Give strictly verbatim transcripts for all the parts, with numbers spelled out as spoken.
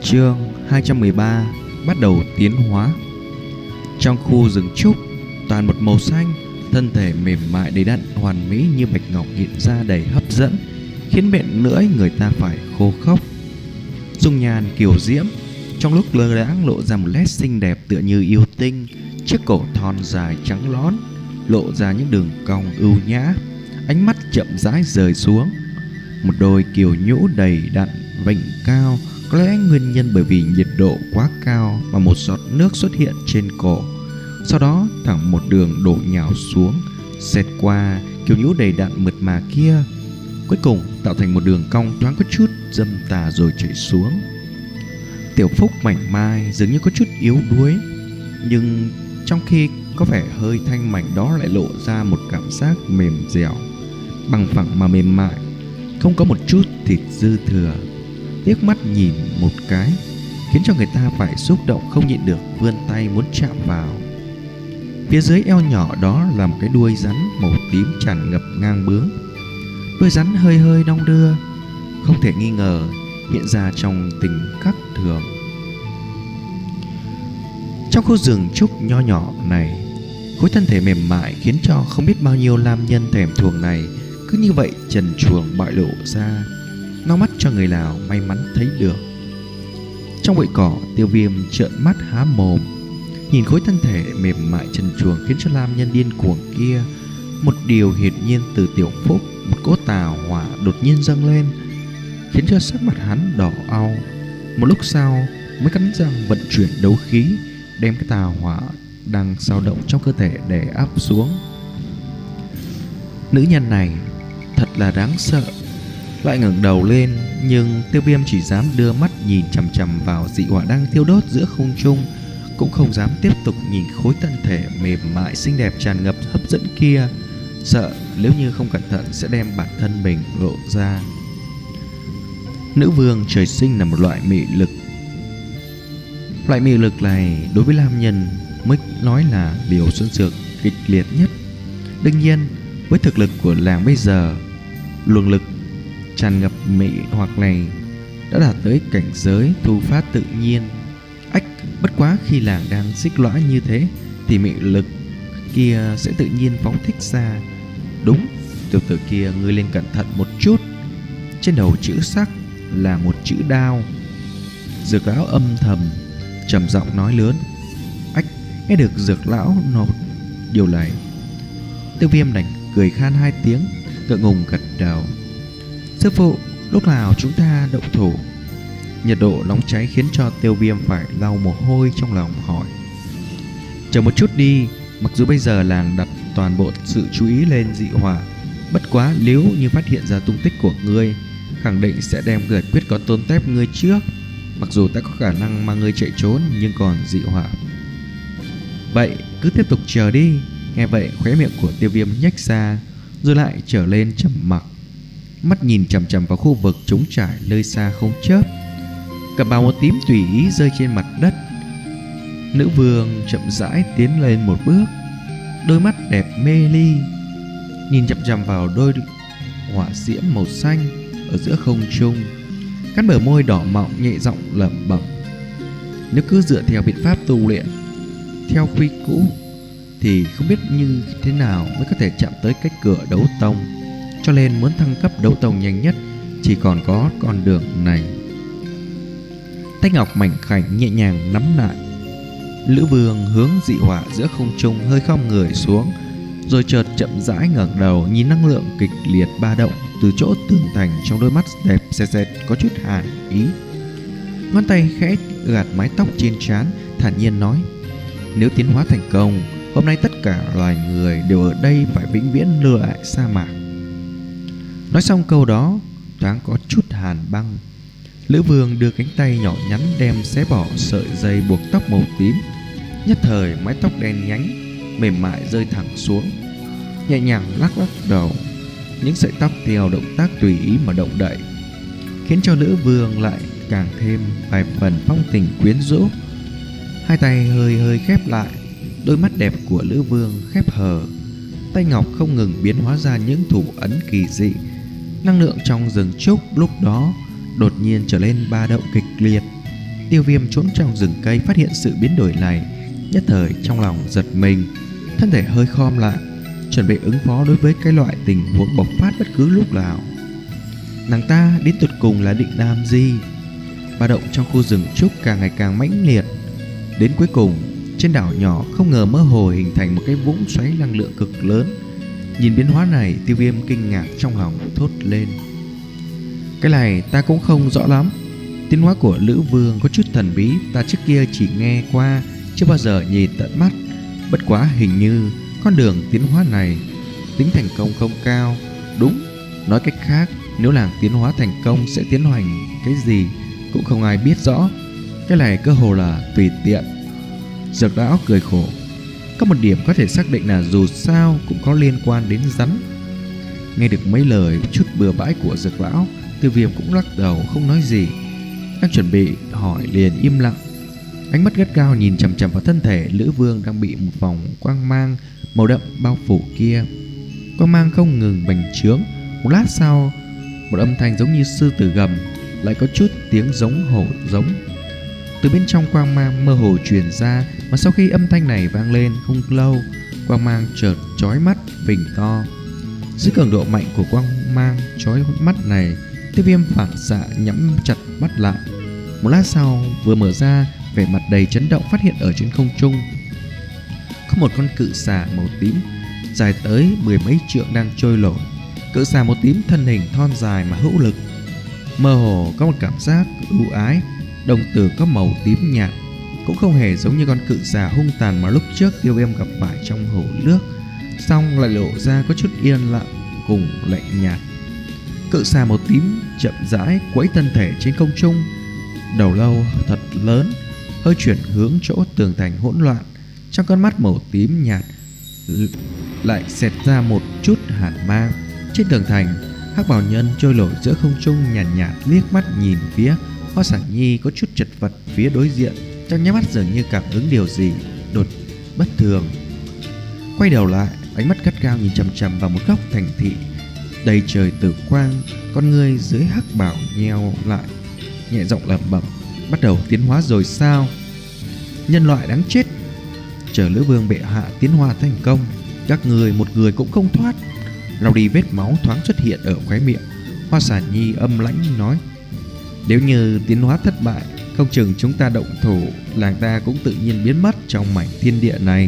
Chương hai trăm mười ba bắt đầu tiến hóa. Trong khu rừng trúc toàn một màu xanh, thân thể mềm mại đầy đặn hoàn mỹ như bạch ngọc hiện ra đầy hấp dẫn, khiến miệng lưỡi người ta phải khô khốc. Dung nhan kiều diễm, trong lúc lơ đãng lộ ra một nét xinh đẹp tựa như yêu tinh. Chiếc cổ thon dài trắng lón lộ ra những đường cong ưu nhã, ánh mắt chậm rãi rời xuống. Một đôi kiều nhũ đầy đặn vành cao, có lẽ nguyên nhân bởi vì nhiệt độ quá cao mà một giọt nước xuất hiện trên cổ, sau đó thẳng một đường đổ nhào xuống, xẹt qua kiều nhũ đầy đặn mượt mà kia, cuối cùng tạo thành một đường cong thoáng có chút dâm tà rồi chảy xuống. Tiểu Phúc mảnh mai dường như có chút yếu đuối, nhưng trong khi có vẻ hơi thanh mảnh đó lại lộ ra một cảm giác mềm dẻo, bằng phẳng mà mềm mại, không có một chút thịt dư thừa. Liếc mắt nhìn một cái khiến cho người ta phải xúc động không nhịn được vươn tay muốn chạm vào. Phía dưới eo nhỏ đó là một cái đuôi rắn màu tím tràn ngập ngang bướng. Đuôi rắn hơi hơi đong đưa, không thể nghi ngờ hiện ra trong tình khắc thường. Trong khu rừng trúc nho nhỏ này, khối thân thể mềm mại khiến cho không biết bao nhiêu nam nhân thèm thuồng này cứ như vậy trần truồng bại lộ ra, nó mắt cho người nào may mắn thấy được. Trong bụi cỏ, Tiêu Viêm trợn mắt há mồm nhìn khối thân thể mềm mại trần truồng khiến cho nam nhân điên cuồng kia. Một điều hiển nhiên từ Tiểu Phúc, một cỗ tà hỏa đột nhiên dâng lên, khiến cho sắc mặt hắn đỏ au. Một lúc sau mới cắn răng vận chuyển đấu khí, đem cái tà hỏa đang dao động trong cơ thể đè áp xuống. Nữ nhân này thật là đáng sợ. Lại ngẩng đầu lên, nhưng Tiêu Viêm chỉ dám đưa mắt nhìn chằm chằm vào dị hỏa đang thiêu đốt giữa không trung, cũng không dám tiếp tục nhìn khối thân thể mềm mại xinh đẹp tràn ngập hấp dẫn kia, sợ nếu như không cẩn thận sẽ đem bản thân mình lộ ra. Nữ vương trời sinh là một loại mị lực. Loại mị lực này đối với nam nhân mới nói là liều xuân dược kịch liệt nhất. Đương nhiên, với thực lực của làng bây giờ, luồng lực tràn ngập mị hoặc này đã đạt tới cảnh giới thu phát tự nhiên. Ách, bất quá khi làng đang xích lõa như thế thì mị lực kia sẽ tự nhiên phóng thích ra. Đúng, tiểu tử kia ngươi lên cẩn thận một chút. Trên đầu chữ sắc là một chữ đao. Dược lão âm thầm trầm giọng nói lớn. Ách, nghe được dược lão nột điều này, Tiêu Viêm đành cười khan hai tiếng, ngượng ngùng gật đầu. Sư phụ, lúc nào chúng ta động thủ? Nhiệt độ nóng cháy khiến cho Tiêu Viêm phải lau mồ hôi trong lòng hỏi. Chờ một chút đi, mặc dù bây giờ làng đặt toàn bộ sự chú ý lên dị hỏa, bất quá nếu như phát hiện ra tung tích của ngươi, khẳng định sẽ đem giải quyết có tôn tép ngươi trước. Mặc dù ta có khả năng mang ngươi chạy trốn, nhưng còn dị hỏa. Vậy cứ tiếp tục chờ đi. Nghe vậy khóe miệng của Tiêu Viêm nhếch ra, rồi lại trở lên trầm mặc, mắt nhìn chằm chằm vào khu vực trống trải nơi xa không chớp. Cặp bào màu tím tùy ý rơi trên mặt đất. Nữ vương chậm rãi tiến lên một bước, đôi mắt đẹp mê ly nhìn chằm chằm vào đôi hỏa diễm màu xanh ở giữa không trung, cắn bờ môi đỏ mọng nhẹ giọng lẩm bẩm. Nếu cứ dựa theo biện pháp tu luyện theo quy cũ thì không biết như thế nào mới có thể chạm tới cái cửa đấu tông, cho nên muốn thăng cấp đấu tông nhanh nhất chỉ còn có con đường này. Tay ngọc mảnh khảnh nhẹ nhàng nắm lại. Lữ vương hướng dị hỏa giữa không trung hơi khom người xuống, rồi chợt chậm rãi ngẩng đầu nhìn năng lượng kịch liệt ba động từ chỗ tường thành trong đôi mắt đẹp sệt sệt có chút hàn ý. Ngón tay khẽ gạt mái tóc trên trán, thản nhiên nói: nếu tiến hóa thành công, hôm nay tất cả loài người đều ở đây phải vĩnh viễn lưu lại sa mạc. Nói xong câu đó, thoáng có chút hàn băng. Lữ vương đưa cánh tay nhỏ nhắn đem xé bỏ sợi dây buộc tóc màu tím. Nhất thời mái tóc đen nhánh mềm mại rơi thẳng xuống, nhẹ nhàng lắc lắc đầu. Những sợi tóc theo động tác tùy ý mà động đậy, khiến cho Lữ vương lại càng thêm vài phần phong tình quyến rũ. Hai tay hơi hơi khép lại, đôi mắt đẹp của Lữ vương khép hờ. Tay ngọc không ngừng biến hóa ra những thủ ấn kỳ dị. Năng lượng trong rừng trúc lúc đó đột nhiên trở lên ba động kịch liệt, Tiêu Viêm trốn trong rừng cây phát hiện sự biến đổi này, nhất thời trong lòng giật mình, thân thể hơi khom lại, chuẩn bị ứng phó đối với cái loại tình huống bộc phát bất cứ lúc nào. Nàng ta đến tột cùng là định làm gì? Ba động trong khu rừng trúc càng ngày càng mãnh liệt, đến cuối cùng trên đảo nhỏ không ngờ mơ hồ hình thành một cái vũng xoáy năng lượng cực lớn. Nhìn biến hóa này, Tiêu Viêm kinh ngạc trong lòng thốt lên: cái này ta cũng không rõ lắm. Tiến hóa của Lữ Vương có chút thần bí, ta trước kia chỉ nghe qua, chưa bao giờ nhìn tận mắt. Bất quá hình như con đường tiến hóa này tính thành công không cao. Đúng, nói cách khác, nếu làng tiến hóa thành công sẽ tiến hành cái gì cũng không ai biết rõ. Cái này cơ hồ là tùy tiện. Dược lão cười khổ: có một điểm có thể xác định là dù sao cũng có liên quan đến rắn. Nghe được mấy lời chút bừa bãi của Dược lão, Tiêu Viêm cũng lắc đầu không nói gì. Đang chuẩn bị hỏi liền im lặng, ánh mắt gắt gao nhìn chằm chằm vào thân thể Lữ Vương đang bị một vòng quang mang màu đậm bao phủ kia. Quang mang không ngừng bành trướng. Một lát sau, một âm thanh giống như sư tử gầm, lại có chút tiếng giống hổ giống từ bên trong quang mang mơ hồ truyền ra. Mà sau khi âm thanh này vang lên không lâu, quang mang chợt chói mắt phình to. Dưới cường độ mạnh của quang mang chói mắt này, Tiêu Viêm phản xạ nhắm chặt mắt lại. Một lát sau vừa mở ra, vẻ mặt đầy chấn động phát hiện ở trên không trung có một con cự xà màu tím dài tới mười mấy trượng đang trôi nổi. Cự xà màu tím thân hình thon dài mà hữu lực, mơ hồ có một cảm giác ưu ái. Đồng tử có màu tím nhạt, cũng không hề giống như con cự xà hung tàn mà lúc trước Tiêu Viêm gặp phải trong hồ nước, song lại lộ ra có chút yên lặng cùng lạnh nhạt. Cự xà màu tím chậm rãi quẫy thân thể trên không trung, đầu lâu thật lớn, hơi chuyển hướng chỗ tường thành hỗn loạn. Trong con mắt màu tím nhạt lại xẹt ra một chút hàn mang. Trên tường thành, Hắc Bào Nhân trôi nổi giữa không trung nhàn nhạt, nhạt liếc mắt nhìn phía Hoa Sản Nhi có chút chật vật phía đối diện, trong nháy mắt dường như cảm ứng điều gì đột bất thường. Quay đầu lại, ánh mắt gắt gao nhìn chằm chằm vào một góc thành thị đầy trời tử quang. Con người dưới hắc bảo nheo lại, nhẹ giọng lẩm bẩm: bắt đầu tiến hóa rồi sao? Nhân loại đáng chết! Chờ Lữ Vương bệ hạ tiến hóa thành công, các người một người cũng không thoát. Lau đi vết máu thoáng xuất hiện ở khóe miệng, Hoa Sản Nhi âm lãnh nói: nếu như tiến hóa thất bại, không chừng chúng ta động thủ, làng ta cũng tự nhiên biến mất trong mảnh thiên địa này.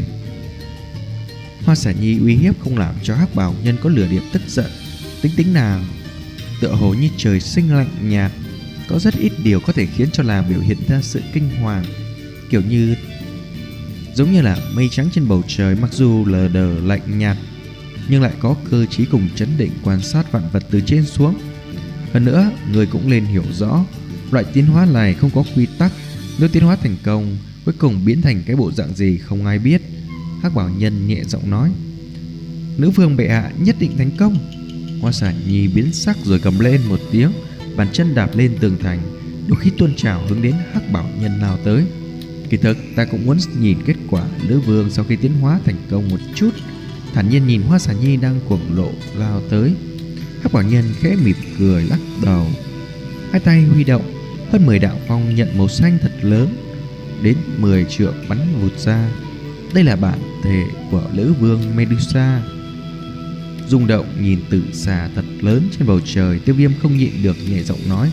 Hoa Sản Nhi uy hiếp không làm cho Hắc Bào Nhân có lửa điểm tức giận. Tính tính nào tựa hồ như trời sinh lạnh nhạt, có rất ít điều có thể khiến cho làng biểu hiện ra sự kinh hoàng, kiểu như giống như là mây trắng trên bầu trời, mặc dù lờ đờ lạnh nhạt nhưng lại có cơ trí cùng chấn định quan sát vạn vật từ trên xuống. Hơn nữa, người cũng nên hiểu rõ, loại tiến hóa này không có quy tắc. Nếu tiến hóa thành công, cuối cùng biến thành cái bộ dạng gì không ai biết. Hắc Bảo Nhân nhẹ giọng nói: nữ vương bệ hạ nhất định thành công. Hoa Sản Nhi biến sắc rồi cầm lên một tiếng, bàn chân đạp lên tường thành, đôi khí tuôn trào hướng đến Hắc Bảo Nhân lao tới. Kỳ thực ta cũng muốn nhìn kết quả nữ vương sau khi tiến hóa thành công một chút. Thản nhiên nhìn Hoa Sản Nhi đang cuồng lộ lao tới, Hắc Bảo Nhân khẽ mỉm cười lắc đầu, hai tay huy động, hơn mười đạo phong nhận màu xanh thật lớn đến mười trượng bắn vụt ra. Đây là bản thể của Lữ Vương Medusa. Rung động nhìn tử xà thật lớn trên bầu trời, Tiêu Viêm không nhịn được nhẹ giọng nói: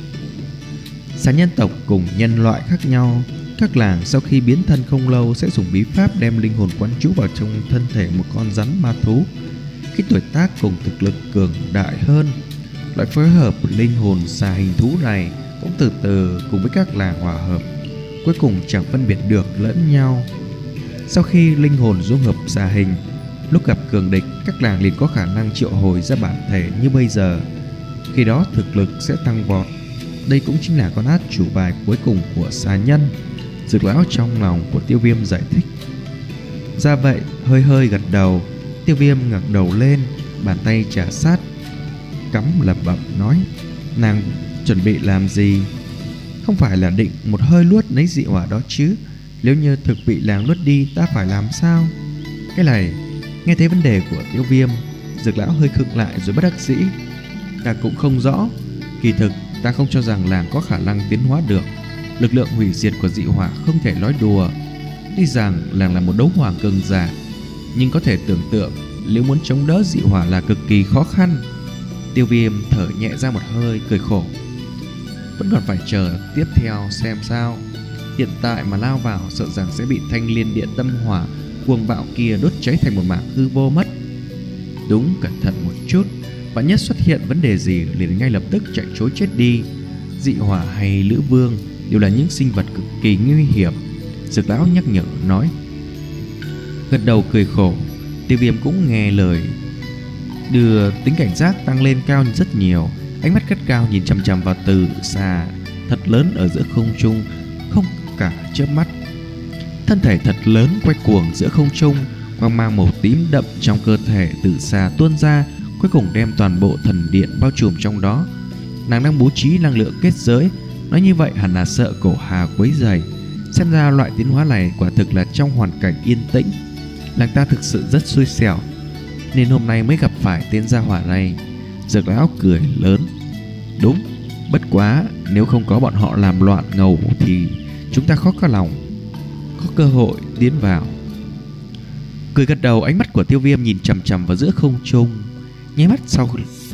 xà nhân tộc cùng nhân loại khác nhau, các làng sau khi biến thân không lâu sẽ dùng bí pháp đem linh hồn quán trú vào trong thân thể một con rắn ma thú. Khi tuổi tác cùng thực lực cường đại hơn, loại phối hợp linh hồn xà hình thú này cũng từ từ cùng với các làng hòa hợp, cuối cùng chẳng phân biệt được lẫn nhau. Sau khi linh hồn dung hợp xà hình, lúc gặp cường địch, các làng liền có khả năng triệu hồi ra bản thể như bây giờ. Khi đó thực lực sẽ tăng vọt. Đây cũng chính là con át chủ bài cuối cùng của xà nhân. Dược lão trong lòng của Tiêu Viêm giải thích. Ra vậy, hơi hơi gật đầu. Tiêu Viêm ngẩng đầu lên, bàn tay trà sát, cắm lẩm bẩm nói: nàng chuẩn bị làm gì? Không phải là định một hơi luốt lấy dị hỏa đó chứ? Nếu như thực bị làng luốt đi, ta phải làm sao? Cái này, nghe thấy vấn đề của Tiêu Viêm, Dược lão hơi khựng lại rồi bất đắc dĩ: ta cũng không rõ. Kỳ thực ta không cho rằng làng có khả năng tiến hóa được. Lực lượng hủy diệt của dị hỏa không thể nói đùa. Tuy rằng làng là một đấu hoàng cường giả, nhưng có thể tưởng tượng nếu muốn chống đỡ dị hỏa là cực kỳ khó khăn. Tiêu Viêm thở nhẹ ra một hơi, cười khổ. Vẫn còn phải chờ tiếp theo xem sao. Hiện tại mà lao vào sợ rằng sẽ bị thanh liên điện tâm hỏa cuồng bạo kia đốt cháy thành một mảng hư vô mất. Đúng, cẩn thận một chút, vạn nhất xuất hiện vấn đề gì liền ngay lập tức chạy trối chết đi. Dị hỏa hay lữ vương đều là những sinh vật cực kỳ nguy hiểm, Dược lão nhắc nhở nói. Gật đầu cười khổ, Tiêu Viêm cũng nghe lời, đưa tính cảnh giác tăng lên cao rất nhiều. Ánh mắt gắt cao nhìn chằm chằm vào từ xa thật lớn ở giữa không trung, không cả chớp mắt. Thân thể thật lớn quay cuồng giữa không trung, quang mang màu tím đậm trong cơ thể từ xa tuôn ra, cuối cùng đem toàn bộ thần điện bao trùm trong đó. Nàng đang bố trí năng lượng kết giới, nói như vậy hẳn là sợ cổ hà quấy rầy. Xem ra loại tiến hóa này quả thực là trong hoàn cảnh yên tĩnh. Làng ta thực sự rất xui xẻo, nên hôm nay mới gặp phải tên gia hỏa này. Dược lão cười lớn. Đúng, bất quá nếu không có bọn họ làm loạn ngầu thì chúng ta khó có lòng có cơ hội tiến vào. Cười gật đầu, ánh mắt của Tiêu Viêm nhìn chằm chằm vào giữa không trung, nháy mắt sau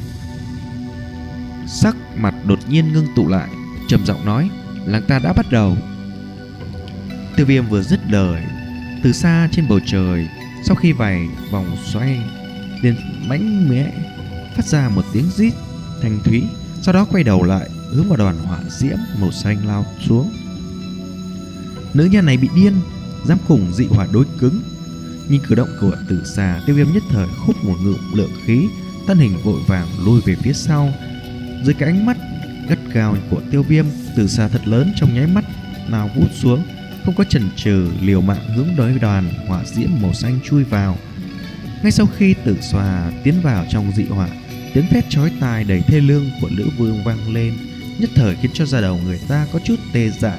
sắc mặt đột nhiên ngưng tụ lại, trầm giọng nói: làng ta đã bắt đầu. Tiêu Viêm vừa dứt lời, từ xa trên bầu trời, sau khi vài vòng xoay, liền mãnh mẽ phát ra một tiếng rít thanh thúy, sau đó quay đầu lại hướng vào đoàn hỏa diễm màu xanh lao xuống. Nữ nhân này bị điên, dám cùng dị hỏa đối cứng. Nhìn cử động của từ xa, Tiêu Viêm nhất thời hút một ngụm lượng khí, thân hình vội vàng lùi về phía sau. Dưới cái ánh mắt gắt gao của Tiêu Viêm, từ xa thật lớn trong nháy mắt nào vút xuống, không có chần chừ liều mạng hướng đối đoàn hỏa diễm màu xanh chui vào. Ngay sau khi Tử Xòa tiến vào trong dị hỏa, tiếng thét chói tai đầy thê lương của Lữ Vương vang lên, nhất thời khiến cho da đầu người ta có chút tê dại.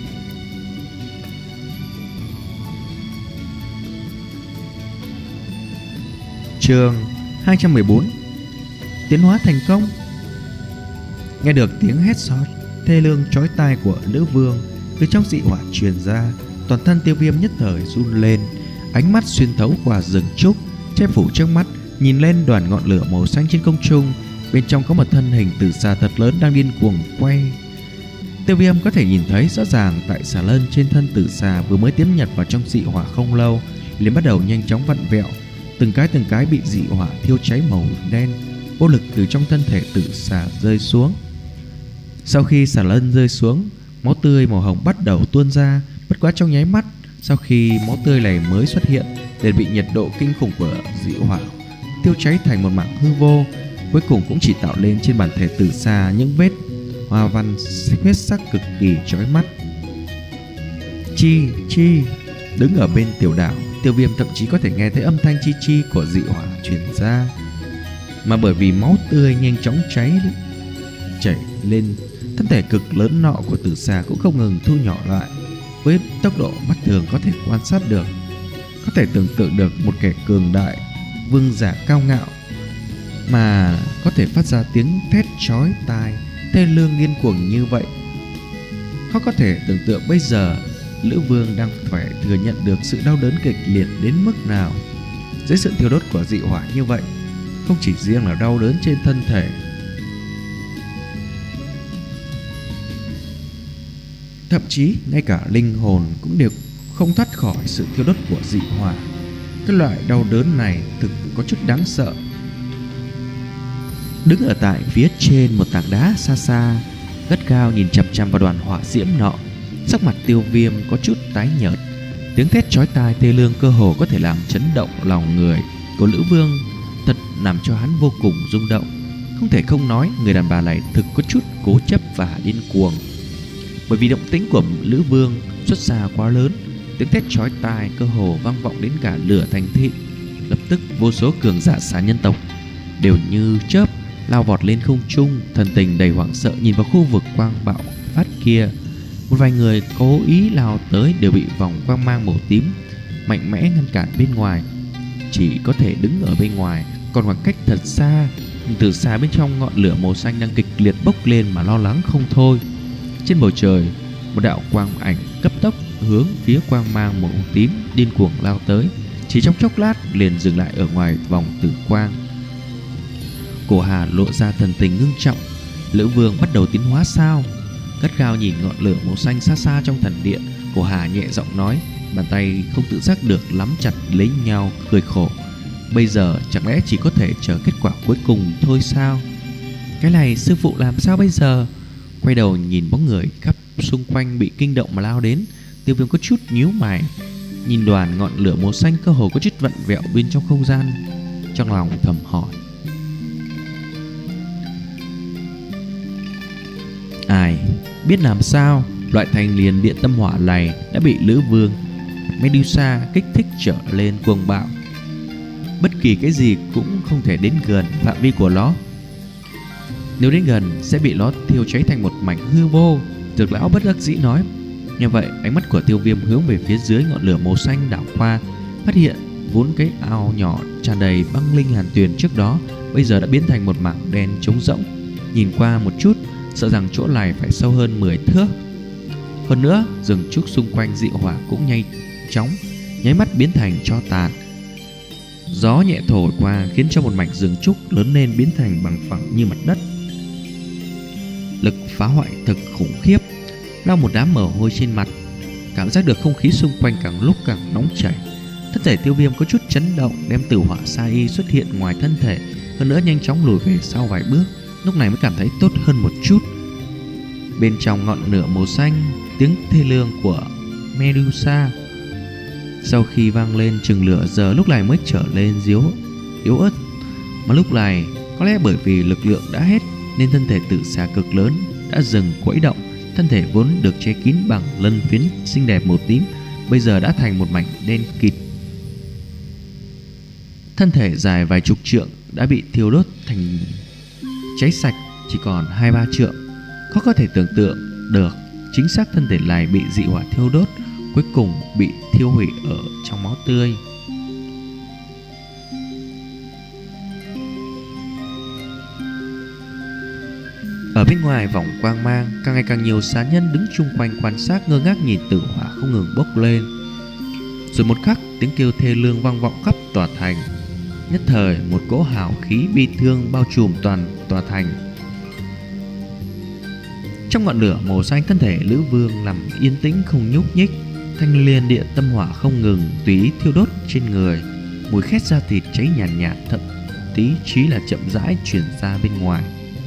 Chương hai trăm mười bốn. Tiến hóa thành công. Nghe được tiếng hét xót thê lương chói tai của Lữ Vương từ trong dị hỏa truyền ra, toàn thân Tiêu Viêm nhất thời run lên, ánh mắt xuyên thấu qua rừng trúc che phủ trước mắt, nhìn lên đoàn ngọn lửa màu xanh trên không trung. Bên trong có một thân hình từ xa thật lớn đang điên cuồng quay. Tiêu Viêm có thể nhìn thấy rõ ràng tại xà lân trên thân Tử Xà vừa mới tiến nhập vào trong dị hỏa không lâu, liền bắt đầu nhanh chóng vặn vẹo, từng cái từng cái bị dị hỏa thiêu cháy màu đen, vô lực từ trong thân thể Tử Xà rơi xuống. Sau khi xà lân rơi xuống, máu tươi màu hồng bắt đầu tuôn ra, bất quá trong nháy mắt sau khi máu tươi này mới xuất hiện, liền bị nhiệt độ kinh khủng của dị hỏa tiêu cháy thành một mảng hư vô, cuối cùng cũng chỉ tạo lên trên bản thể Tử Xà những vết hoa văn huyết sắc cực kỳ chói mắt. Chi chi. Đứng ở bên tiểu đảo, Tiêu Viêm thậm chí có thể nghe thấy âm thanh chi chi của dị hỏa truyền ra, mà bởi vì máu tươi nhanh chóng cháy chảy lên, thân thể cực lớn nọ của Tử Xà cũng không ngừng thu nhỏ lại với tốc độ mắt thường có thể quan sát được. Có thể tưởng tượng được một kẻ cường đại, vương giả cao ngạo mà có thể phát ra tiếng thét chói tai thê lương điên cuồng như vậy. Khó có thể tưởng tượng bây giờ Lữ Vương đang phải thừa nhận được sự đau đớn kịch liệt đến mức nào. Dưới sự thiêu đốt của dị hỏa như vậy, không chỉ riêng là đau đớn trên thân thể, thậm chí ngay cả linh hồn cũng đều không thoát khỏi sự thiêu đốt của dị hỏa. Cái loại đau đớn này thực có chút đáng sợ. Đứng ở tại phía trên một tảng đá xa xa, gắt gao nhìn chằm chằm vào đoàn hỏa diễm nọ, sắc mặt Tiêu Viêm có chút tái nhợt. Tiếng thét chói tai thê lương cơ hồ có thể làm chấn động lòng người của Lữ Vương, thật làm cho hắn vô cùng rung động. Không thể không nói, người đàn bà này thực có chút cố chấp và điên cuồng. Bởi vì động tĩnh của Lữ Vương xuất ra quá lớn, tiếng thét chói tai cơ hồ vang vọng đến cả lửa thành thị. Lập tức vô số cường giả xà nhân tộc đều như chớp lao vọt lên không trung, thần tình đầy hoảng sợ nhìn vào khu vực quang bạo phát kia. Một vài người cố ý lao tới đều bị vòng quang mang màu tím mạnh mẽ ngăn cản bên ngoài, chỉ có thể đứng ở bên ngoài, còn khoảng cách thật xa. Nhưng từ xa bên trong ngọn lửa màu xanh đang kịch liệt bốc lên mà lo lắng không thôi. Trên bầu trời một đạo quang ảnh cấp tốc hướng phía quang mang màu tím điên cuồng lao tới, chỉ trong chốc lát liền dừng lại ở ngoài vòng tử quang. Cổ Hà lộ ra thần tình ngưng trọng. Lữ Vương bắt đầu tiến hóa sao? Gắt gao nhìn ngọn lửa màu xanh xa xa trong thần điện, Cổ Hà nhẹ giọng nói, bàn tay không tự giác được nắm chặt lấy nhau, cười khổ. Bây giờ chẳng lẽ chỉ có thể chờ kết quả cuối cùng thôi sao? Cái này sư phụ làm sao bây giờ? Quay đầu nhìn bóng người khắp xung quanh bị kinh động mà lao đến, Tiêu Viêm có chút nhíu mày. Nhìn đoàn ngọn lửa màu xanh cơ hồ có chút vặn vẹo bên trong không gian, trong lòng thầm hỏi: ai biết làm sao loại thành liền điện tâm hỏa này đã bị Lữ Vương Medusa kích thích trở lên cuồng bạo. Bất kỳ cái gì cũng không thể đến gần phạm vi của nó. Nếu đến gần sẽ bị nó thiêu cháy thành một mảnh hư vô. Dược lão bất đắc dĩ nói. Như vậy ánh mắt của Tiêu Viêm hướng về phía dưới ngọn lửa màu xanh đảo qua, phát hiện vốn cái ao nhỏ tràn đầy băng linh hàn tuyền trước đó bây giờ đã biến thành một mảng đen trống rỗng. Nhìn qua một chút, sợ rằng chỗ này phải sâu hơn mười thước. Hơn nữa, rừng trúc xung quanh dị hỏa cũng nhanh chóng nháy mắt biến thành tro tàn. Gió nhẹ thổi qua khiến cho một mảnh rừng trúc lớn lên biến thành bằng phẳng như mặt đất. Lực phá hoại thực khủng khiếp. Lau một đám mồ hôi trên mặt, cảm giác được không khí xung quanh càng lúc càng nóng chảy. Thân thể Tiêu Viêm có chút chấn động, đem tử hỏa sa y xuất hiện ngoài thân thể, hơn nữa nhanh chóng lùi về sau vài bước. Lúc này mới cảm thấy tốt hơn một chút. Bên trong ngọn lửa màu xanh, tiếng thê lương của Medusa sau khi vang lên chừng lửa giờ lúc này mới trở lên yếu yếu ớt. Mà lúc này có lẽ bởi vì lực lượng đã hết nên thân thể tử xà cực lớn đã dừng quẫy động. Thân thể vốn được che kín bằng lân phiến xinh đẹp màu tím bây giờ đã thành một mảnh đen kịt. Thân thể dài vài chục trượng đã bị thiêu đốt thành cháy sạch, chỉ còn hai ba trượng. Khó có thể tưởng tượng được chính xác thân thể này bị dị hỏa thiêu đốt, cuối cùng bị thiêu hủy ở trong máu tươi. Ở bên ngoài vòng quang mang, càng ngày càng nhiều xá nhân đứng chung quanh quan sát, ngơ ngác nhìn tử hỏa không ngừng bốc lên. Rồi một khắc, tiếng kêu thê lương vang vọng khắp tòa thành. Nhất thời một cỗ hào khí bi thương bao trùm toàn tòa thành. Trong ngọn lửa màu xanh, thân thể Lữ Vương nằm yên tĩnh không nhúc nhích. Thanh liên điện tâm hỏa không ngừng tùy ý thiêu đốt trên người, mùi khét da thịt cháy nhàn nhạt, nhạt, thậm tí chí là chậm rãi truyền ra bên ngoài.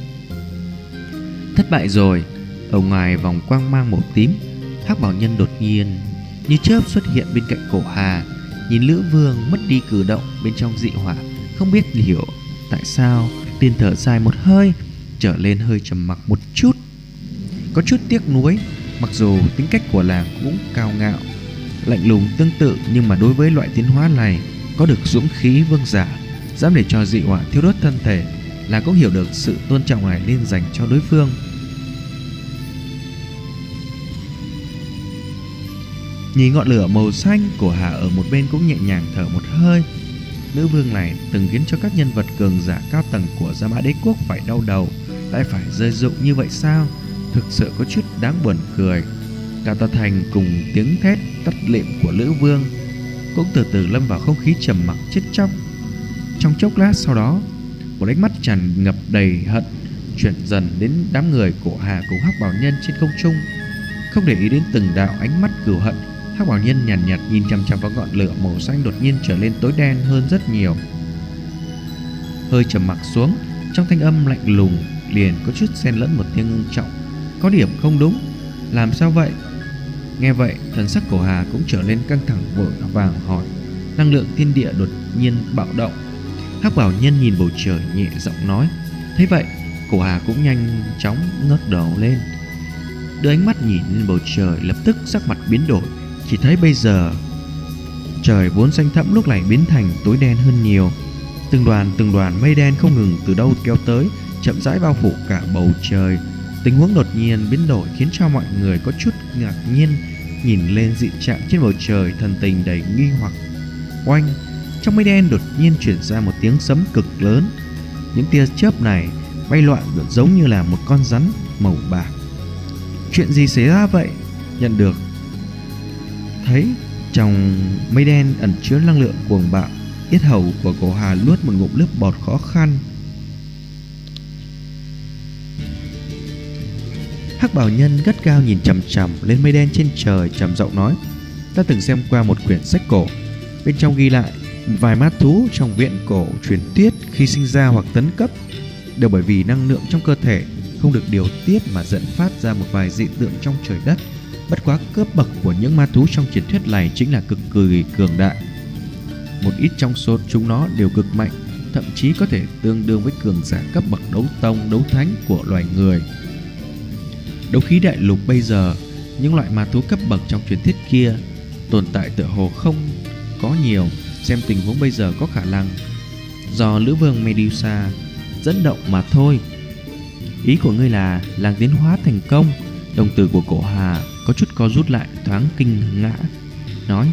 Thất bại rồi. Ở ngoài vòng quang mang màu tím, Hắc Bảo Nhân đột nhiên như chớp xuất hiện bên cạnh Cổ Hà, nhìn Lữ Vương mất đi cử động bên trong dị hỏa, không biết hiểu tại sao liền thở dài một hơi, trở lên hơi trầm mặc một chút, có chút tiếc nuối. Mặc dù tính cách của làng cũng cao ngạo, lạnh lùng tương tự, nhưng mà đối với loại tiến hóa này có được dũng khí vương giả, dám để cho dị hỏa thiêu đốt thân thể, là cũng hiểu được sự tôn trọng này nên dành cho đối phương. Nhìn ngọn lửa màu xanh, Cổ Hà ở một bên cũng nhẹ nhàng thở một hơi. Nữ vương này từng khiến cho các nhân vật cường giả cao tầng của Gia Mã Đế Quốc phải đau đầu, lại phải rơi rụng như vậy sao? Thực sự có chút đáng buồn cười. Cả tòa thành cùng tiếng thét tắt lịm của Lữ Vương cũng từ từ lâm vào không khí trầm mặc chết chóc. Trong chốc lát sau đó, một ánh mắt tràn ngập đầy hận chuyển dần đến đám người Cổ Hà cùng Hắc Bảo Nhân trên không trung. Không để ý đến từng đạo ánh mắt cừu hận, Hắc Bảo Nhân nhàn nhạt, nhạt nhìn chằm chằm vào ngọn lửa màu xanh đột nhiên trở lên tối đen hơn rất nhiều. Hơi trầm mặc xuống, trong thanh âm lạnh lùng liền có chút xen lẫn một tiếng ngưng trọng. Có điểm không đúng. Làm sao vậy? Nghe vậy, thần sắc Cổ Hà cũng trở lên căng thẳng, vội vàng hỏi. Năng lượng thiên địa đột nhiên bạo động. Hắc Bảo Nhân nhìn bầu trời nhẹ giọng nói. Thế vậy, Cổ Hà cũng nhanh chóng ngước đầu lên, đưa ánh mắt nhìn lên bầu trời, lập tức sắc mặt biến đổi. Chỉ thấy bây giờ trời vốn xanh thẫm lúc này biến thành tối đen hơn nhiều. Từng đoàn từng đoàn mây đen không ngừng từ đâu kéo tới, chậm rãi bao phủ cả bầu trời. Tình huống đột nhiên biến đổi khiến cho mọi người có chút ngạc nhiên, nhìn lên dị trạng trên bầu trời, thần tình đầy nghi hoặc. Oanh, trong mây đen đột nhiên chuyển ra một tiếng sấm cực lớn. Những tia chớp này bay loạn giống như là một con rắn màu bạc. Chuyện gì xảy ra vậy? nhận được. Thấy trong mây đen ẩn chứa năng lượng cuồng bạo, yết hầu của Cổ Hà nuốt một ngụm nước bọt khó khăn. Hắc Bảo Nhân gắt gao nhìn chằm chằm lên mây đen trên trời, trầm giọng nói: "Ta từng xem qua một quyển sách cổ, bên trong ghi lại vài ma thú trong viện cổ truyền thuyết khi sinh ra hoặc tấn cấp đều bởi vì năng lượng trong cơ thể không được điều tiết mà dẫn phát ra một vài dị tượng trong trời đất. Bất quá cấp bậc của những ma thú trong truyền thuyết này chính là cực kỳ cường đại. Một ít trong số chúng nó đều cực mạnh, thậm chí có thể tương đương với cường giả cấp bậc đấu tông, đấu thánh của loài người. Đấu khí đại lục bây giờ, những loại ma thú cấp bậc trong truyền thuyết kia tồn tại tựa hồ không có nhiều. Xem tình huống bây giờ có khả năng do Lữ Vương Medusa dẫn động mà thôi." "Ý của ngươi là làng tiến hóa thành công?" Đồng tử của Cổ Hà có chút co rút lại, thoáng kinh ngã, nói: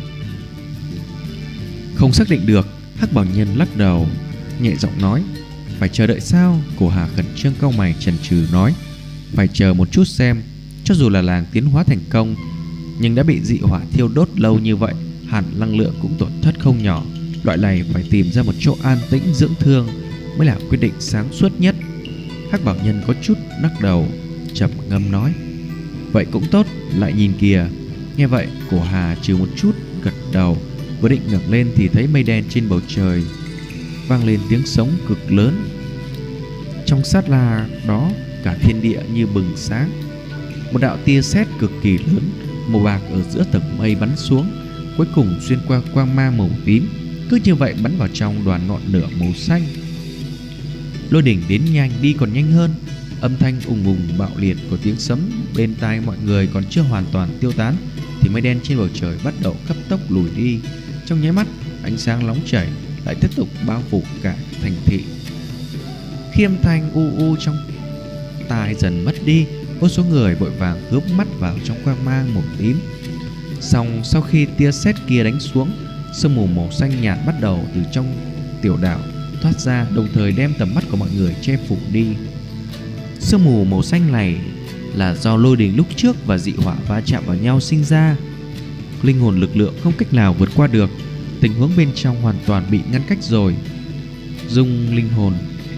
"Không xác định được." Hắc Bảo Nhân lắc đầu, nhẹ giọng nói: "Phải chờ đợi sao?" Cổ Hà khẩn trương cau mày chần chừ nói: "Phải chờ một chút xem. Cho dù là làng tiến hóa thành công, nhưng đã bị dị hỏa thiêu đốt lâu như vậy, hẳn năng lượng cũng tổn thất không nhỏ. Loại này phải tìm ra một chỗ an tĩnh dưỡng thương mới là quyết định sáng suốt nhất." Hắc Bảo Nhân có chút lắc đầu, trầm ngâm nói: "Vậy cũng tốt, lại nhìn kìa." Nghe vậy, Cổ Hà trừ một chút, gật đầu, vừa định ngẩng lên thì thấy mây đen trên bầu trời vang lên tiếng sóng cực lớn. Trong sát na đó, cả thiên địa như bừng sáng. Một đạo tia sét cực kỳ lớn màu bạc ở giữa tầng mây bắn xuống, cuối cùng xuyên qua quang mang màu tím, cứ như vậy bắn vào trong đoàn ngọn lửa màu xanh. Lôi đỉnh đến nhanh đi còn nhanh hơn, âm thanh ùng ùng bạo liệt của tiếng sấm bên tai mọi người còn chưa hoàn toàn tiêu tán thì mây đen trên bầu trời bắt đầu cấp tốc lùi đi. Trong nháy mắt, ánh sáng nóng chảy lại tiếp tục bao phủ cả thành thị. Khi âm thanh u u trong tai dần mất đi, vô số người vội vàng hướng mắt vào trong quang mang màu tím. Xong sau khi tia sét kia đánh xuống, sương mù màu xanh nhạt bắt đầu từ trong tiểu đảo thoát ra, đồng thời đem tầm mắt của mọi người che phủ đi. Sương mù màu xanh này là do lôi đình lúc trước và dị hỏa va chạm vào nhau sinh ra. Linh hồn lực lượng không cách nào vượt qua được, tình huống bên trong hoàn toàn bị ngăn cách rồi. Dung linh hồn,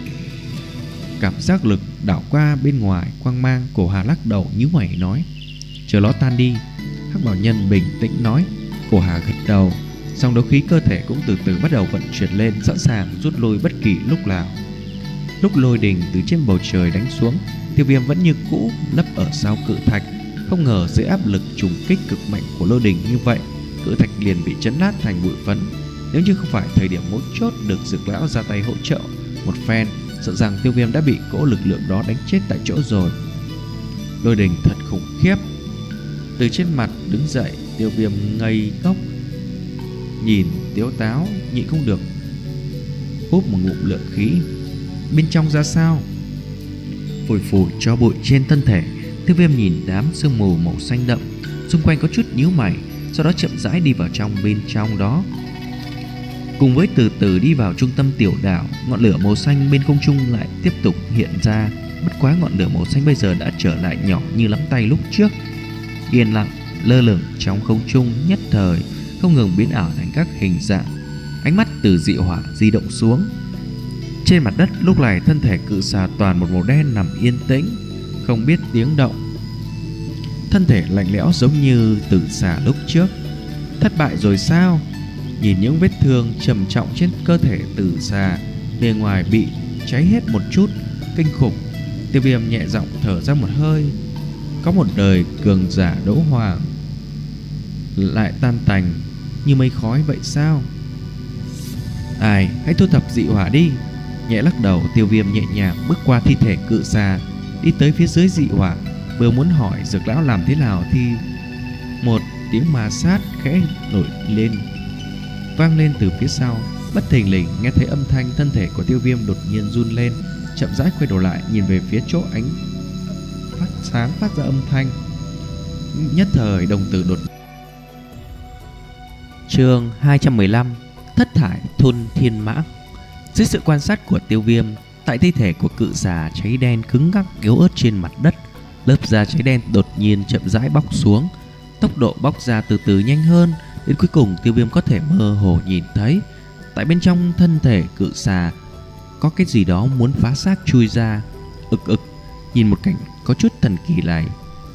cảm giác lực đảo qua bên ngoài quang mang. Cổ Hà lắc đầu nhíu mày nói: "Chờ nó tan đi." Hắc Bảo Nhân bình tĩnh nói. Cổ Hà gật đầu, song đấu khí cơ thể cũng từ từ bắt đầu vận chuyển lên, sẵn sàng rút lui bất kỳ lúc nào. Lúc lôi đình từ trên bầu trời đánh xuống, Tiêu Viêm vẫn như cũ lấp ở sau cự thạch. Không ngờ dưới áp lực trùng kích cực mạnh của lôi đình như vậy, cự thạch liền bị chấn nát thành bụi phấn. Nếu như không phải thời điểm mấu chốt được Dược Lão ra tay hỗ trợ một phen, sợ rằng Tiêu Viêm đã bị cỗ lực lượng đó đánh chết tại chỗ rồi. Lôi đình thật khủng khiếp. Từ trên mặt đứng dậy, Tiêu Viêm ngây ngốc nhìn Tiếu Táo, nhịn không được hút một ngụm lượng khí. Bên trong ra sao? Phủi phủi cho bụi trên thân thể, Tiêu Viêm nhìn đám sương mù màu xanh đậm xung quanh có chút nhíu mày, sau đó chậm rãi đi vào trong bên trong đó. Cùng với từ từ đi vào trung tâm tiểu đảo, ngọn lửa màu xanh bên không trung lại tiếp tục hiện ra. Bất quá ngọn lửa màu xanh bây giờ đã trở lại nhỏ như nắm tay lúc trước, yên lặng lơ lửng trong không trung, nhất thời không ngừng biến ảo thành các hình dạng. Ánh mắt từ dị hỏa di động xuống. Trên mặt đất lúc này thân thể cự xà toàn một màu đen nằm yên tĩnh, không biết tiếng động. Thân thể lạnh lẽo giống như tử xà lúc trước. Thất bại rồi sao? Nhìn những vết thương trầm trọng trên cơ thể tử xà, bề ngoài bị cháy hết một chút, kinh khủng. Tiêu Viêm nhẹ giọng thở ra một hơi. Có một đời cường giả đấu hoàng lại tan tành như mây khói vậy sao? Ai, hãy thu thập dị hỏa đi. Nhẹ lắc đầu, Tiêu Viêm nhẹ nhàng bước qua thi thể cự xà, đi tới phía dưới dị hỏa. Vừa muốn hỏi Dược Lão làm thế nào thì một tiếng ma sát khẽ nổi lên, vang lên từ phía sau. Bất thình lình nghe thấy âm thanh, thân thể của Tiêu Viêm đột nhiên run lên, chậm rãi quay đầu lại nhìn về phía chỗ ánh phát sáng phát ra âm thanh. Nhất thời đồng tử đột. Chương hai trăm mười lăm: Thất thải thôn thiên mã. Dưới sự quan sát của Tiêu Viêm, tại thi thể của cự xà cháy đen cứng ngắc yếu ớt trên mặt đất, lớp da cháy đen đột nhiên chậm rãi bóc xuống, Tốc độ bóc ra từ từ nhanh hơn, đến cuối cùng Tiêu Viêm có thể mơ hồ nhìn thấy tại bên trong thân thể cự xà có cái gì đó muốn phá xác chui ra. Ực ực, nhìn một cảnh có chút thần kỳ này,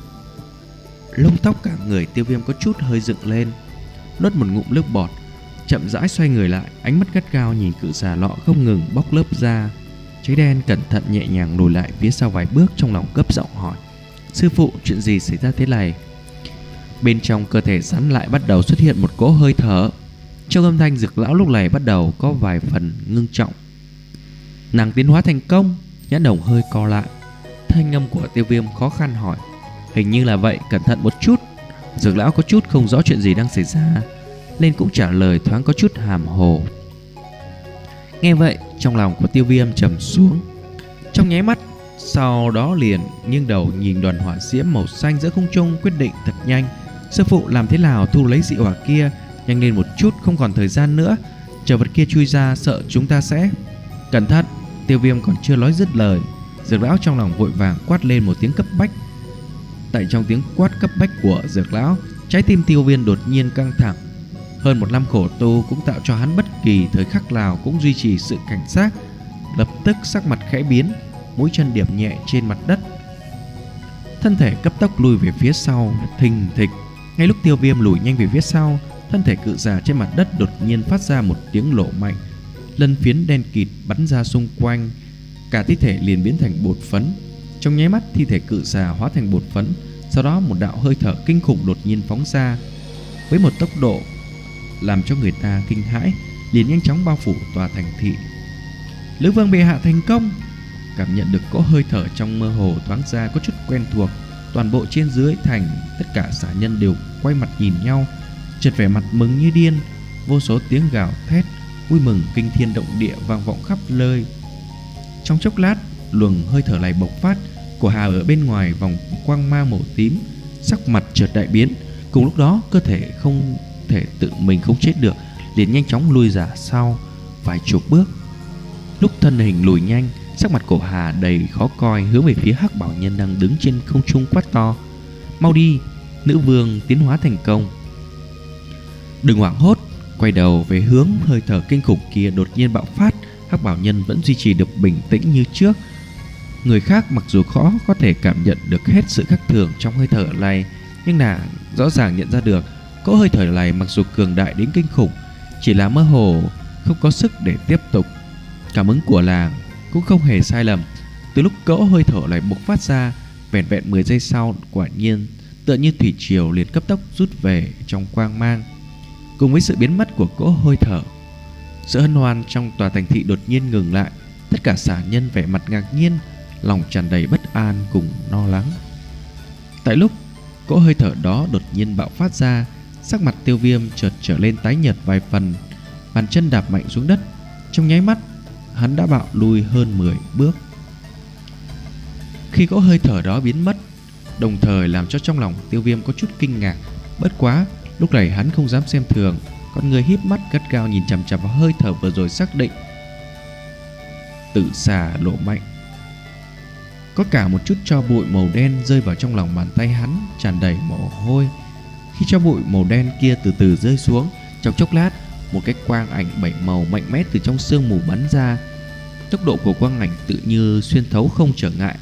lông tóc cả người Tiêu Viêm có chút hơi dựng lên, nuốt một ngụm nước bọt, chậm rãi xoay người lại, ánh mắt gắt gao nhìn cự xà lọ không ngừng bóc lớp da. Cháy đen cẩn thận nhẹ nhàng lùi lại phía sau vài bước, trong lòng gấp giọng hỏi: sư phụ, chuyện gì xảy ra thế này? Bên trong cơ thể rắn lại bắt đầu xuất hiện một cỗ hơi thở. Trong âm thanh Dược lão lúc này bắt đầu có vài phần ngưng trọng. Nàng tiến hóa thành công. Nhãn đồng hơi co lại. Thanh âm của Tiêu Viêm khó khăn hỏi: hình như là vậy, cẩn thận một chút. Dược lão có chút không rõ chuyện gì đang xảy ra, nên cũng trả lời thoáng có chút hàm hồ. Nghe vậy, trong lòng của Tiêu Viêm trầm xuống. Trong nháy mắt sau đó liền nghiêng đầu nhìn đoàn hỏa diễm màu xanh giữa không trung, quyết định thật nhanh: sư phụ, làm thế nào thu lấy dị hỏa kia? Nhanh lên một chút, không còn thời gian nữa. Chờ vật kia chui ra sợ chúng ta sẽ... Cẩn thận! Tiêu Viêm còn chưa nói dứt lời, Dược lão trong lòng vội vàng quát lên một tiếng cấp bách. Tại trong tiếng quát cấp bách của Dược lão, trái tim Tiêu Viêm đột nhiên căng thẳng. Hơn một năm khổ tu cũng tạo cho hắn bất kỳ thời khắc nào cũng duy trì sự cảnh giác. Lập tức sắc mặt khẽ biến, mũi chân điểm nhẹ trên mặt đất, thân thể cấp tốc lùi về phía sau, thình thịch. Ngay lúc Tiêu Viêm lùi nhanh về phía sau, thân thể cự xà trên mặt đất đột nhiên phát ra một tiếng nổ mạnh, lân phiến đen kịt bắn ra xung quanh, cả thi thể liền biến thành bột phấn. Trong nháy mắt, thi thể cự xà hóa thành bột phấn. Sau đó một đạo hơi thở kinh khủng đột nhiên phóng ra với một tốc độ làm cho người ta kinh hãi, liền nhanh chóng bao phủ tòa thành thị. Lữ Vương bệ hạ thành công! Cảm nhận được cỗ hơi thở trong mơ hồ thoáng ra có chút quen thuộc, toàn bộ trên dưới thành tất cả xà nhân đều quay mặt nhìn nhau, chợt vẻ mặt mừng như điên. Vô số tiếng gào thét vui mừng kinh thiên động địa vang vọng khắp nơi. Trong chốc lát, luồng hơi thở này bộc phát, của Hà ở bên ngoài vòng quang ma màu tím, sắc mặt chợt đại biến. Cùng lúc đó, cơ thể không thể tự mình không chết được, liền nhanh chóng lùi ra sau vài chục bước. Lúc thân hình lùi nhanh, sắc mặt cổ Hà đầy khó coi, hướng về phía Hắc Bảo Nhân đang đứng trên không trung quát to: mau đi, nữ vương tiến hóa thành công! Đừng hoảng hốt! Quay đầu về hướng hơi thở kinh khủng kia đột nhiên bạo phát, Hắc Bảo Nhân vẫn duy trì được bình tĩnh như trước. Người khác mặc dù khó có thể cảm nhận được hết sự khác thường trong hơi thở này, nhưng nàng rõ ràng nhận ra được cỗ hơi thở này mặc dù cường đại đến kinh khủng, chỉ là mơ hồ, không có sức để tiếp tục. Cảm ứng của nàng cũng không hề sai lầm. Từ lúc cỗ hơi thở này bộc phát ra, vẹn vẹn mười giây sau, quả nhiên tựa như thủy triều liền cấp tốc rút về trong quang mang. Cùng với sự biến mất của cỗ hơi thở, sự hân hoan trong tòa thành thị đột nhiên ngừng lại. Tất cả xà nhân vẻ mặt ngạc nhiên, lòng tràn đầy bất an cùng lo lắng. Tại lúc cỗ hơi thở đó đột nhiên bạo phát ra, sắc mặt Tiêu Viêm chợt trở lên tái nhợt vài phần, bàn chân đạp mạnh xuống đất. Trong nháy mắt, hắn đã bạo lui hơn mười bước. Khi cỗ hơi thở đó biến mất, đồng thời làm cho trong lòng Tiêu Viêm có chút kinh ngạc. Bất quá, lúc này hắn không dám xem thường, con người híp mắt gắt gao nhìn chằm chằm vào hơi thở vừa rồi, xác định tự xà lộ mạnh. Có cả một chút tro bụi màu đen rơi vào trong lòng bàn tay hắn, tràn đầy mồ hôi. Khi tro bụi màu đen kia từ từ rơi xuống, trong chốc lát, một cái quang ảnh bảy màu mạnh mẽ từ trong sương mù bắn ra. Tốc độ của quang ảnh tự như xuyên thấu không trở ngại,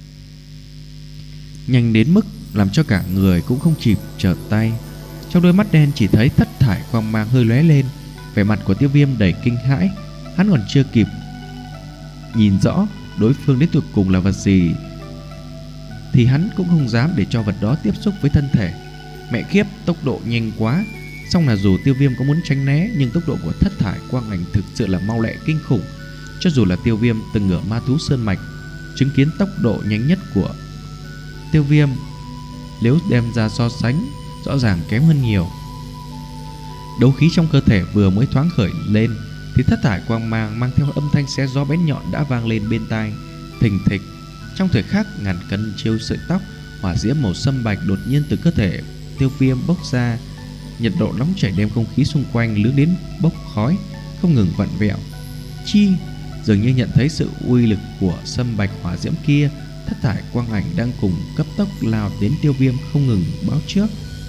nhanh đến mức làm cho cả người cũng không kịp trở tay. Trong đôi mắt đen chỉ thấy thất thải quang mang hơi lóe lên. Vẻ mặt của Tiêu Viêm đầy kinh hãi. Hắn còn chưa kịp nhìn rõ đối phương đến tuyệt cùng là vật gì, thì hắn cũng không dám để cho vật đó tiếp xúc với thân thể. Mẹ kiếp, tốc độ nhanh quá. Xong là dù Tiêu Viêm có muốn tránh né, nhưng tốc độ của thất thải quang ảnh thực sự là mau lẹ kinh khủng. Cho dù là Tiêu Viêm từng ở Ma Thú Sơn Mạch, chứng kiến tốc độ nhanh nhất của Tiêu Viêm, nếu đem ra so sánh, rõ ràng kém hơn nhiều. Đấu khí trong cơ thể vừa mới thoáng khởi lên, thì thất thải quang mang mang theo âm thanh xé gió bén nhọn đã vang lên bên tai. Thình thịch. Trong thời khắc ngàn cân treo sợi tóc, hỏa diễm màu sâm bạch đột nhiên từ cơ thể Tiêu Viêm bốc ra. Nhiệt độ nóng chảy đem không khí xung quanh lướn đến bốc khói, không ngừng vặn vẹo. Chi, dường như nhận thấy sự uy lực của sâm bạch hỏa diễm kia, thất thải quang ảnh đang cùng cấp tốc lao đến Tiêu Viêm không ngừng báo trước.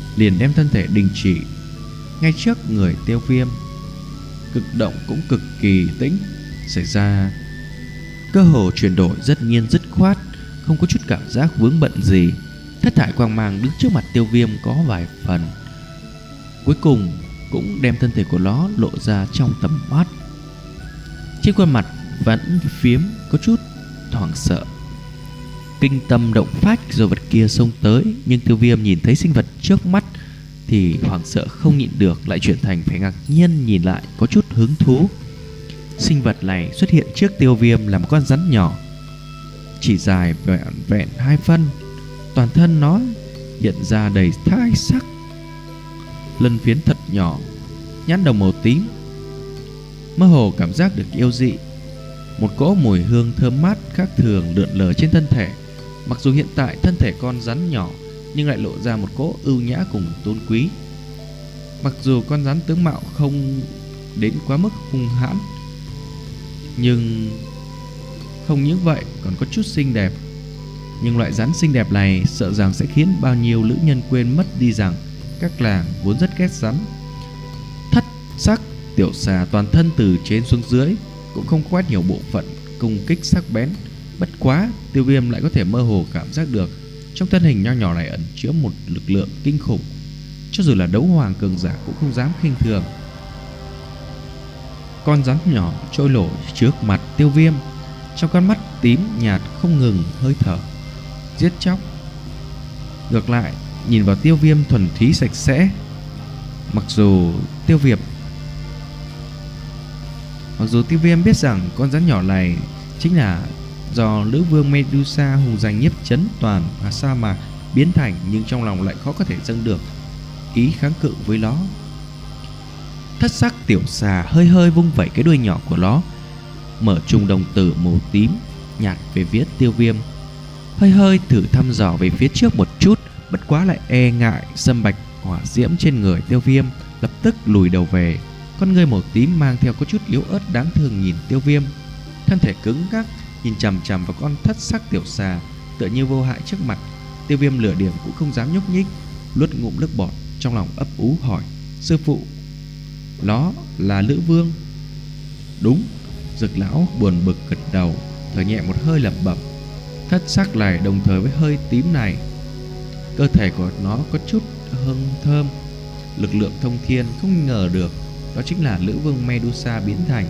liền đem thân thể đình chỉ ngay trước người Tiêu Viêm. Cực động cũng cực kỳ tĩnh xảy ra, cơ hồ chuyển đổi rất nhiên dứt khoát, không có chút cảm giác vướng bận gì. Thất thải quang mang đứng trước mặt Tiêu Viêm có vài phần, cuối cùng cũng đem thân thể của nó lộ ra trong tầm mắt. Trên khuôn mặt vẫn phiếm có chút hoảng sợ, kinh tâm động phách rồi vật kia xông tới. Nhưng Tiêu Viêm nhìn thấy sinh vật trước mắt thì hoảng sợ không nhịn được, lại chuyển thành phải ngạc nhiên nhìn lại, có chút hứng thú. Sinh vật này xuất hiện trước Tiêu Viêm là một con rắn nhỏ, chỉ dài vẹn vẹn hai phân. Toàn thân nó hiện ra đầy thai sắc, lân phiến thật nhỏ, nhãn đồng màu tím, mơ hồ cảm giác được yêu dị. Một cỗ mùi hương thơm mát khác thường lượn lờ trên thân thể. Mặc dù hiện tại thân thể con rắn nhỏ, nhưng lại lộ ra một cỗ ưu nhã cùng tôn quý. Mặc dù con rắn tướng mạo không đến quá mức hung hãn, nhưng không những vậy còn có chút xinh đẹp. Nhưng loại rắn xinh đẹp này sợ rằng sẽ khiến bao nhiêu nữ nhân quên mất đi rằng các làng vốn rất ghét rắn. Thất sắc tiểu xà toàn thân từ trên xuống dưới cũng không quét nhiều bộ phận công kích sắc bén. Bất quá Tiêu Viêm lại có thể mơ hồ cảm giác được trong thân hình nho nhỏ này ẩn chứa một lực lượng kinh khủng, cho dù là đấu hoàng cường giả cũng không dám khinh thường. Con rắn nhỏ trôi nổi trước mặt Tiêu Viêm, trong con mắt tím nhạt không ngừng hơi thở giết chóc. Ngược lại nhìn vào Tiêu Viêm thuần túy sạch sẽ. Mặc dù Tiêu Viêm Mặc dù Tiêu Viêm biết rằng con rắn nhỏ này chính là do nữ vương Medusa hùng danh nhiếp chấn toàn và sa mạc biến thành, nhưng trong lòng lại khó có thể dâng được ý kháng cự với nó. Thất sắc tiểu xà hơi hơi vung vẩy cái đuôi nhỏ của nó, mở trùng đồng tử màu tím nhạt về phía Tiêu Viêm, hơi hơi thử thăm dò về phía trước một chút. Bất quá lại e ngại sâm bạch hỏa diễm trên người Tiêu Viêm, lập tức lùi đầu về. Con ngươi màu tím mang theo có chút yếu ớt đáng thương nhìn Tiêu Viêm, thân thể cứng ngắc nhìn chằm chằm vào con thất sắc tiểu xà tựa như vô hại trước mặt. Tiêu Viêm lửa điểm cũng không dám nhúc nhích, nuốt ngụm nước bọt, trong lòng ấp ú hỏi: sư phụ, nó là nữ vương? Đúng. Dực lão buồn bực gật đầu, thở nhẹ một hơi lẩm bẩm: thất sắc này đồng thời với hơi tím này, cơ thể của nó có chút hương thơm, lực lượng thông thiên, không ngờ được đó chính là nữ vương Medusa biến thành.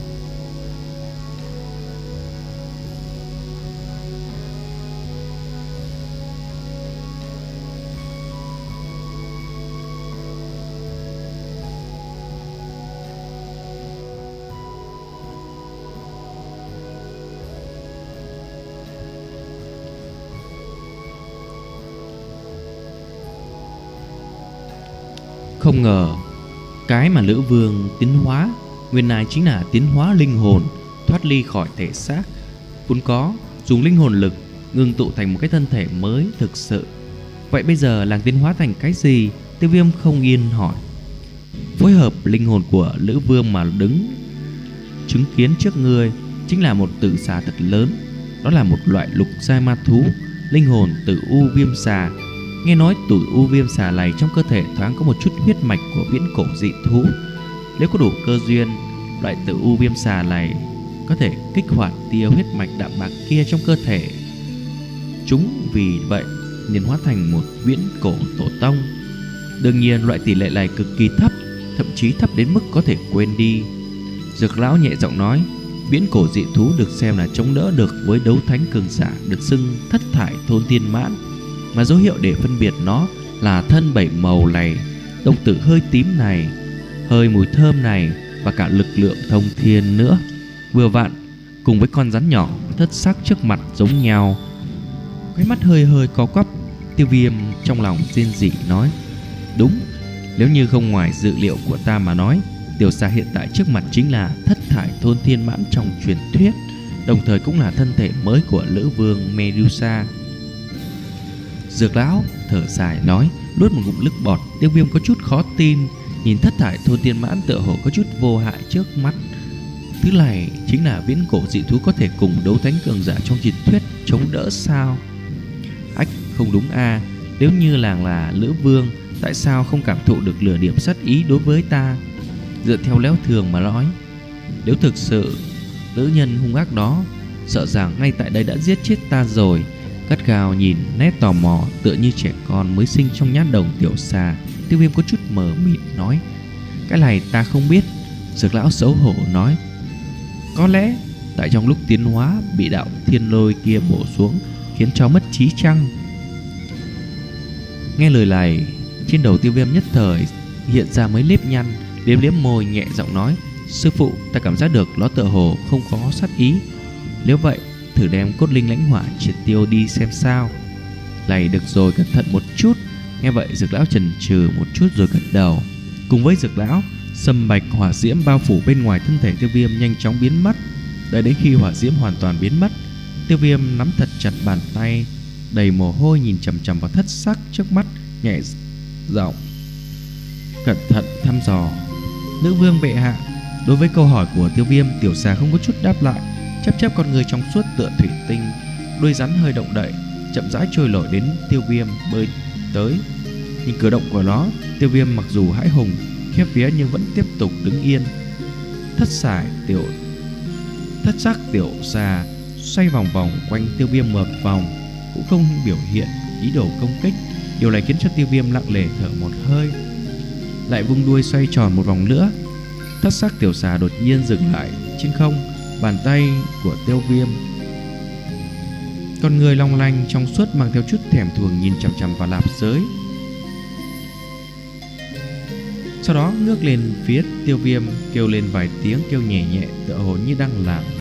Không ngờ cái mà nữ vương tiến hóa nguyên lai chính là tiến hóa linh hồn, thoát ly khỏi thể xác, vốn có dùng linh hồn lực ngưng tụ thành một cái thân thể mới thực sự. Vậy bây giờ làng tiến hóa thành cái gì? Tiêu Viêm không yên hỏi. Phối hợp linh hồn của nữ vương mà đứng chứng kiến trước người chính là một tử xà thật lớn. Đó là một loại lục giai ma thú, linh hồn tử u viêm xà. Nghe nói tử u viêm xà này trong cơ thể thoáng có một chút huyết mạch của viễn cổ dị thú. Nếu có đủ cơ duyên, loại tử u viêm xà này có thể kích hoạt tia huyết mạch đạm bạc kia trong cơ thể chúng, vì vậy nên hóa thành một viễn cổ tổ tông. Đương nhiên loại tỷ lệ này cực kỳ thấp, thậm chí thấp đến mức có thể quên đi. Dược lão nhẹ giọng nói: viễn cổ dị thú được xem là chống đỡ được với đấu thánh cường giả, được xưng thất thải thôn tiên mãn. Mà dấu hiệu để phân biệt nó là thân bảy màu này, đồng tử hơi tím này, hơi mùi thơm này, và cả lực lượng thông thiên nữa. Vừa vặn cùng với con rắn nhỏ thất sắc trước mặt giống nhau. Cái mắt hơi hơi có quắp. Tiêu Viêm trong lòng rên rỉ nói: đúng, nếu như không ngoài dự liệu của ta mà nói, tiểu xà hiện tại trước mặt chính là thất thải thôn thiên mãn trong truyền thuyết, đồng thời cũng là thân thể mới của nữ vương Medusa. Dược lão thở dài nói, nuốt một ngụm nước bọt. Tiêu Viêm có chút khó tin, nhìn thất thải thôn thiên mãn tựa hồ có chút vô hại trước mắt. Thứ này chính là viễn cổ dị thú có thể cùng đấu thánh cường giả trong truyền thuyết chống đỡ sao? Ách, không đúng a, nếu như làng là nữ vương tại sao không cảm thụ được lửa điểm sát ý đối với ta? Dựa theo lẽ thường mà nói, nếu thực sự nữ nhân hung ác đó sợ rằng ngay tại đây đã giết chết ta rồi. Gắt gao nhìn nét tò mò tựa như trẻ con mới sinh trong nhát đồng Tiểu Xà, Tiêu Viêm có chút mờ mịt nói: cái này ta không biết. Dược lão xấu hổ nói: có lẽ tại trong lúc tiến hóa bị đạo thiên lôi kia bổ xuống khiến cho mất trí chăng? Nghe lời này, trên đầu Tiêu Viêm nhất thời hiện ra mấy nếp nhăn, liếm liếm môi nhẹ giọng nói: sư phụ, ta cảm giác được nó tựa hồ không có sát ý. Nếu vậy, thử đem cốt linh lãnh hỏa triệt tiêu đi xem sao. Này được rồi, cẩn thận một chút. Nghe vậy Dược lão chần chừ một chút rồi gật đầu. Cùng với Dược lão, sâm bạch hỏa diễm bao phủ bên ngoài thân thể Tiêu Viêm nhanh chóng biến mất. Đợi đến khi hỏa diễm hoàn toàn biến mất, Tiêu Viêm nắm thật chặt bàn tay, đầy mồ hôi nhìn chằm chằm vào thất sắc trước mắt, nhẹ giọng cẩn thận thăm dò: nữ vương bệ hạ. Đối với câu hỏi của Tiêu Viêm, Tiểu Xà không có chút đáp lại, chớp chớp con người trong suốt tựa thủy tinh, đuôi rắn hơi động đậy, chậm rãi trôi nổi đến Tiêu Viêm bơi tới. Nhìn cử động của nó, Tiêu Viêm mặc dù hãi hùng khiếp vía nhưng vẫn tiếp tục đứng yên. Thất sải tiểu thất sắc tiểu xà xoay vòng vòng quanh Tiêu Viêm một vòng, cũng không biểu hiện ý đồ công kích. Điều này khiến cho Tiêu Viêm lặng lẽ thở một hơi, lại vung đuôi xoay tròn một vòng nữa. Thất sắc tiểu xà đột nhiên dừng lại trên không. Bàn tay của Tiêu Viêm, con người long lanh trong suốt mang theo chút thèm thuồng nhìn chằm chằm vào nạp giới, sau đó ngước lên phía Tiêu Viêm, kêu lên vài tiếng kêu nhẹ nhẹ tựa hồ như đang làm